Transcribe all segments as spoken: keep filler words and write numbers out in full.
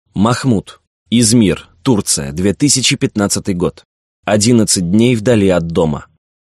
Махмуд. Измир, Турция, две тысячи пятнадцатый год. Одиннадцать дней вдали от дома.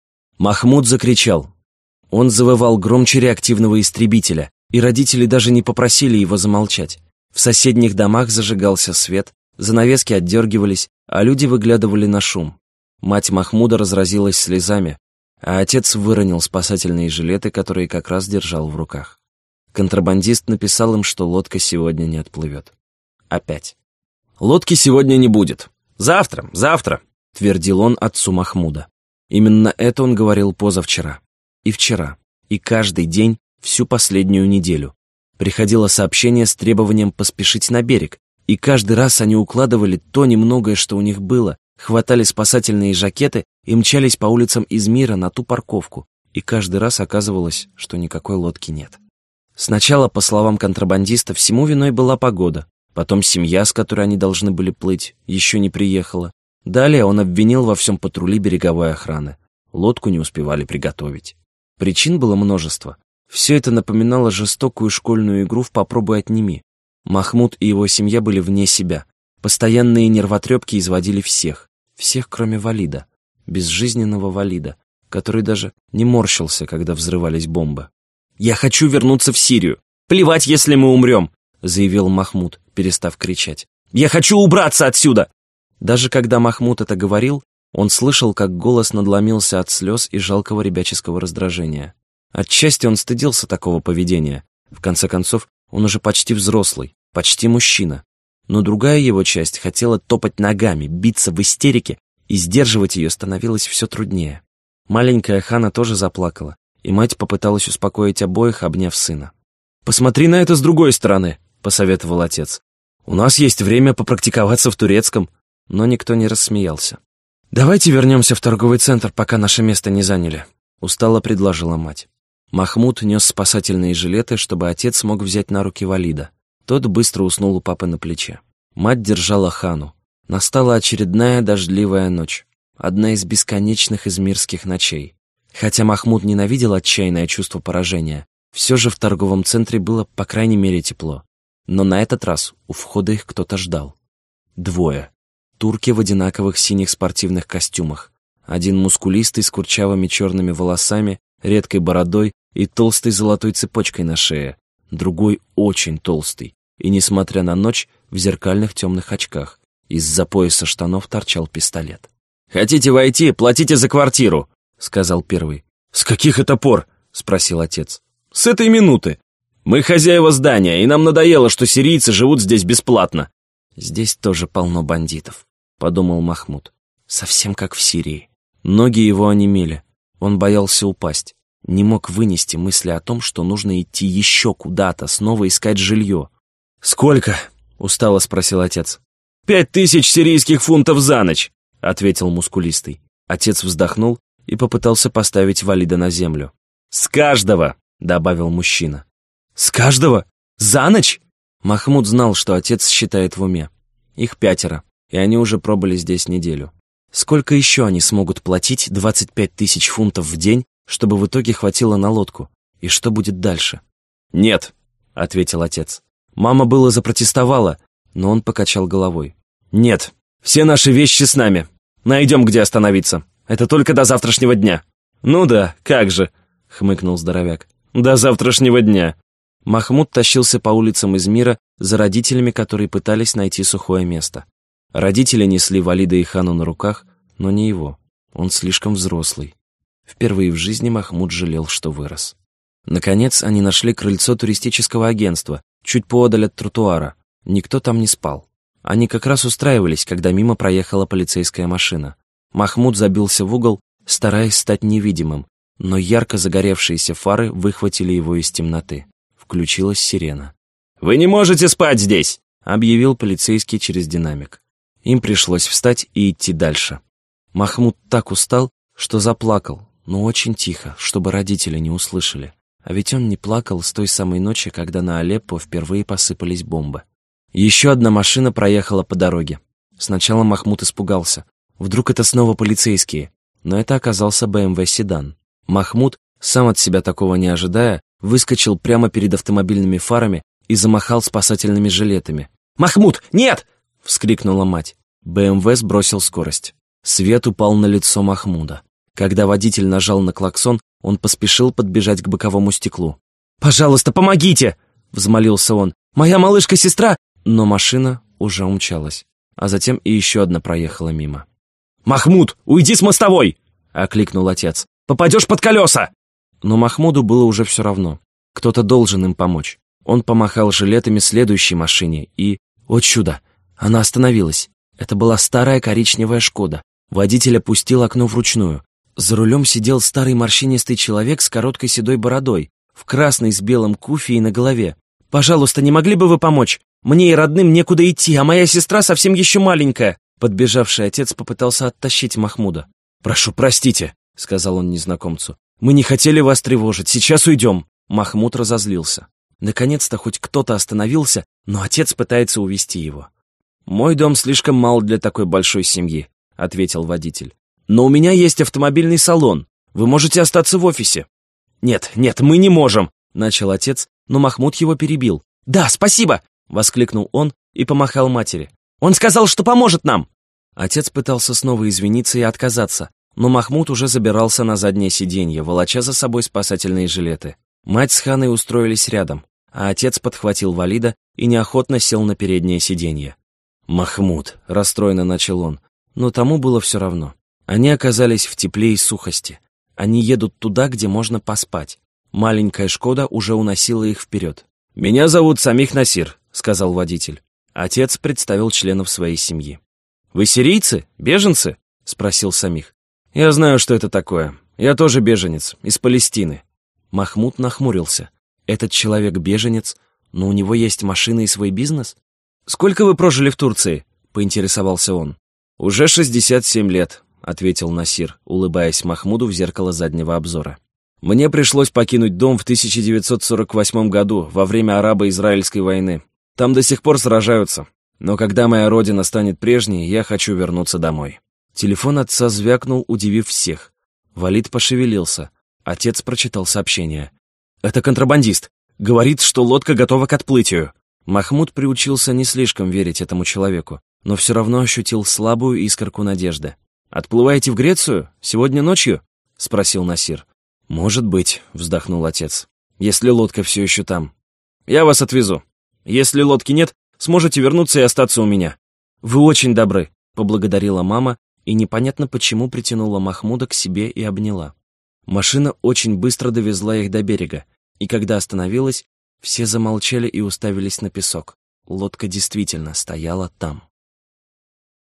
Махмуд закричал. Он завывал громче реактивного истребителя, и родители даже не попросили его замолчать. В соседних домах зажигался свет, занавески отдергивались, а люди выглядывали на шум. Мать Махмуда разразилась слезами, а отец выронил спасательные жилеты, которые как раз держал в руках. Контрабандист написал им, что лодка сегодня не отплывет. Опять. «Лодки сегодня не будет. Завтра, завтра», — твердил он отцу Махмуда. Именно это он говорил позавчера. И вчера. И каждый день всю последнюю неделю. Приходило сообщение с требованием поспешить на берег, и каждый раз они укладывали то немногое, что у них было, хватали спасательные жакеты и мчались по улицам Измира на ту парковку, и каждый раз оказывалось, что никакой лодки нет. Сначала, по словам контрабандиста, всему виной была погода. Потом семья, с которой они должны были плыть, еще не приехала. Далее он обвинил во всем патрули береговой охраны. Лодку не успевали приготовить. Причин было множество. Все это напоминало жестокую школьную игру в «Попробуй отними». Махмуд и его семья были вне себя. Постоянные нервотрепки изводили всех. Всех, кроме Валида. Безжизненного Валида, который даже не морщился, когда взрывались бомбы. «Я хочу вернуться в Сирию. Плевать, если мы умрем», — заявил Махмуд, перестав кричать. «Я хочу убраться отсюда!» Даже когда Махмуд это говорил, он слышал, как голос надломился от слез и жалкого ребяческого раздражения. Отчасти он стыдился такого поведения. В конце концов, он уже почти взрослый, почти мужчина. Но другая его часть хотела топать ногами, биться в истерике, и сдерживать ее становилось все труднее. Маленькая Хана тоже заплакала, и мать попыталась успокоить обоих, обняв сына. «Посмотри на это с другой стороны», — посоветовал отец. «У нас есть время попрактиковаться в турецком». Но никто не рассмеялся. «Давайте вернемся в торговый центр, пока наше место не заняли», — устало предложила мать. Махмуд нес спасательные жилеты, чтобы отец мог взять на руки Валида. Тот быстро уснул у папы на плече. Мать держала Хану. Настала очередная дождливая ночь. Одна из бесконечных измирских ночей. Хотя Махмуд ненавидел отчаянное чувство поражения, все же в торговом центре было, по крайней мере, тепло. Но на этот раз у входа их кто-то ждал. Двое. Турки в одинаковых синих спортивных костюмах. Один мускулистый с курчавыми черными волосами, редкой бородой и толстой золотой цепочкой на шее. Другой очень толстый и, несмотря на ночь, в зеркальных темных очках. Из-за пояса штанов торчал пистолет. «Хотите войти? Платите за квартиру», — сказал первый. «С каких это пор?» — спросил отец. «С этой минуты. Мы хозяева здания, и нам надоело, что сирийцы живут здесь бесплатно». «Здесь тоже полно бандитов», — подумал Махмуд. «Совсем как в Сирии». Ноги его онемели. Он боялся упасть. Не мог вынести мысли о том, что нужно идти еще куда-то, снова искать жилье. «Сколько?» — устало спросил отец. «Пять тысяч сирийских фунтов за ночь», — ответил мускулистый. Отец вздохнул и попытался поставить Валида на землю. «С каждого», — добавил мужчина. «С каждого? За ночь?» Махмуд знал, что отец считает в уме. Их пятеро, и они уже пробыли здесь неделю. Сколько еще они смогут платить двадцать пять тысяч фунтов в день, чтобы в итоге хватило на лодку? И что будет дальше? «Нет», — ответил отец. Мама было запротестовала, но он покачал головой. «Нет, все наши вещи с нами. Найдем, где остановиться. Это только до завтрашнего дня». «Ну да, как же», — хмыкнул здоровяк. «До завтрашнего дня». Махмуд тащился по улицам Измира за родителями, которые пытались найти сухое место. Родители несли Валида и Хану на руках, но не его. Он слишком взрослый. Впервые в жизни Махмуд жалел, что вырос. Наконец они нашли крыльцо туристического агентства, чуть поодаль от тротуара. Никто там не спал. Они как раз устраивались, когда мимо проехала полицейская машина. Махмуд забился в угол, стараясь стать невидимым, но ярко загоревшиеся фары выхватили его из темноты. Включилась сирена. «Вы не можете спать здесь!» — объявил полицейский через динамик. Им пришлось встать и идти дальше. Махмуд так устал, что заплакал, но очень тихо, чтобы родители не услышали. А ведь он не плакал с той самой ночи, когда на Алеппо впервые посыпались бомбы. Еще одна машина проехала по дороге. Сначала Махмуд испугался. Вдруг это снова полицейские? Но это оказался бэ эм вэ седан. Махмуд, сам от себя такого не ожидая, выскочил прямо перед автомобильными фарами и замахал спасательными жилетами. «Махмуд, нет!» — вскрикнула мать. БМВ сбросил скорость. Свет упал на лицо Махмуда. Когда водитель нажал на клаксон, он поспешил подбежать к боковому стеклу. «Пожалуйста, помогите!» — взмолился он. «Моя малышка-сестра!» Но машина уже умчалась, а затем и еще одна проехала мимо. «Махмуд, уйди с мостовой!» — окликнул отец. «Попадешь под колеса!» Но Махмуду было уже все равно. Кто-то должен им помочь. Он помахал жилетами следующей машине и... О чудо! Она остановилась. Это была старая коричневая «Шкода». Водитель опустил окно вручную. За рулем сидел старый морщинистый человек с короткой седой бородой, в красной с белым куфией на голове. «Пожалуйста, не могли бы вы помочь? Мне и родным некуда идти, а моя сестра совсем еще маленькая!» Подбежавший отец попытался оттащить Махмуда. «Прошу, простите», — сказал он незнакомцу. «Мы не хотели вас тревожить, сейчас уйдем». Махмуд разозлился. Наконец-то хоть кто-то остановился, но отец пытается увести его. «Мой дом слишком мал для такой большой семьи», — ответил водитель. «Но у меня есть автомобильный салон. Вы можете остаться в офисе». «Нет, нет, мы не можем», — начал отец, но Махмуд его перебил. «Да, спасибо!» — воскликнул он и помахал матери. «Он сказал, что поможет нам!» Отец пытался снова извиниться и отказаться, но Махмуд уже забирался на заднее сиденье, волоча за собой спасательные жилеты. Мать с Ханой устроились рядом, а отец подхватил Валида и неохотно сел на переднее сиденье. «Махмуд», — расстроенно начал он, но тому было все равно. Они оказались в тепле и сухости. Они едут туда, где можно поспать. Маленькая «Шкода» уже уносила их вперед. «Меня зовут Самих Насир», — сказал водитель. Отец представил членов своей семьи. «Вы сирийцы? Беженцы?» — спросил Самих. «Я знаю, что это такое. Я тоже беженец, из Палестины». Махмуд нахмурился. «Этот человек беженец, но у него есть машина и свой бизнес?» «Сколько вы прожили в Турции?» — поинтересовался он. «Уже шестьдесят семь лет», — ответил Насир, улыбаясь Махмуду в зеркало заднего обзора. «Мне пришлось покинуть дом в тысяча девятьсот сорок восьмом году, во время арабо-израильской войны. Там до сих пор сражаются. Но когда моя родина станет прежней, я хочу вернуться домой». Телефон отца звякнул, удивив всех. Валид пошевелился. Отец прочитал сообщение. «Это контрабандист. Говорит, что лодка готова к отплытию». Махмуд приучился не слишком верить этому человеку, но все равно ощутил слабую искорку надежды. «Отплываете в Грецию? Сегодня ночью?» — спросил Насир. «Может быть», — вздохнул отец, — «если лодка все еще там. Я вас отвезу. Если лодки нет, сможете вернуться и остаться у меня». «Вы очень добры», — поблагодарила мама и непонятно почему притянула Махмуда к себе и обняла. Машина очень быстро довезла их до берега, и когда остановилась, все замолчали и уставились на песок. Лодка действительно стояла там.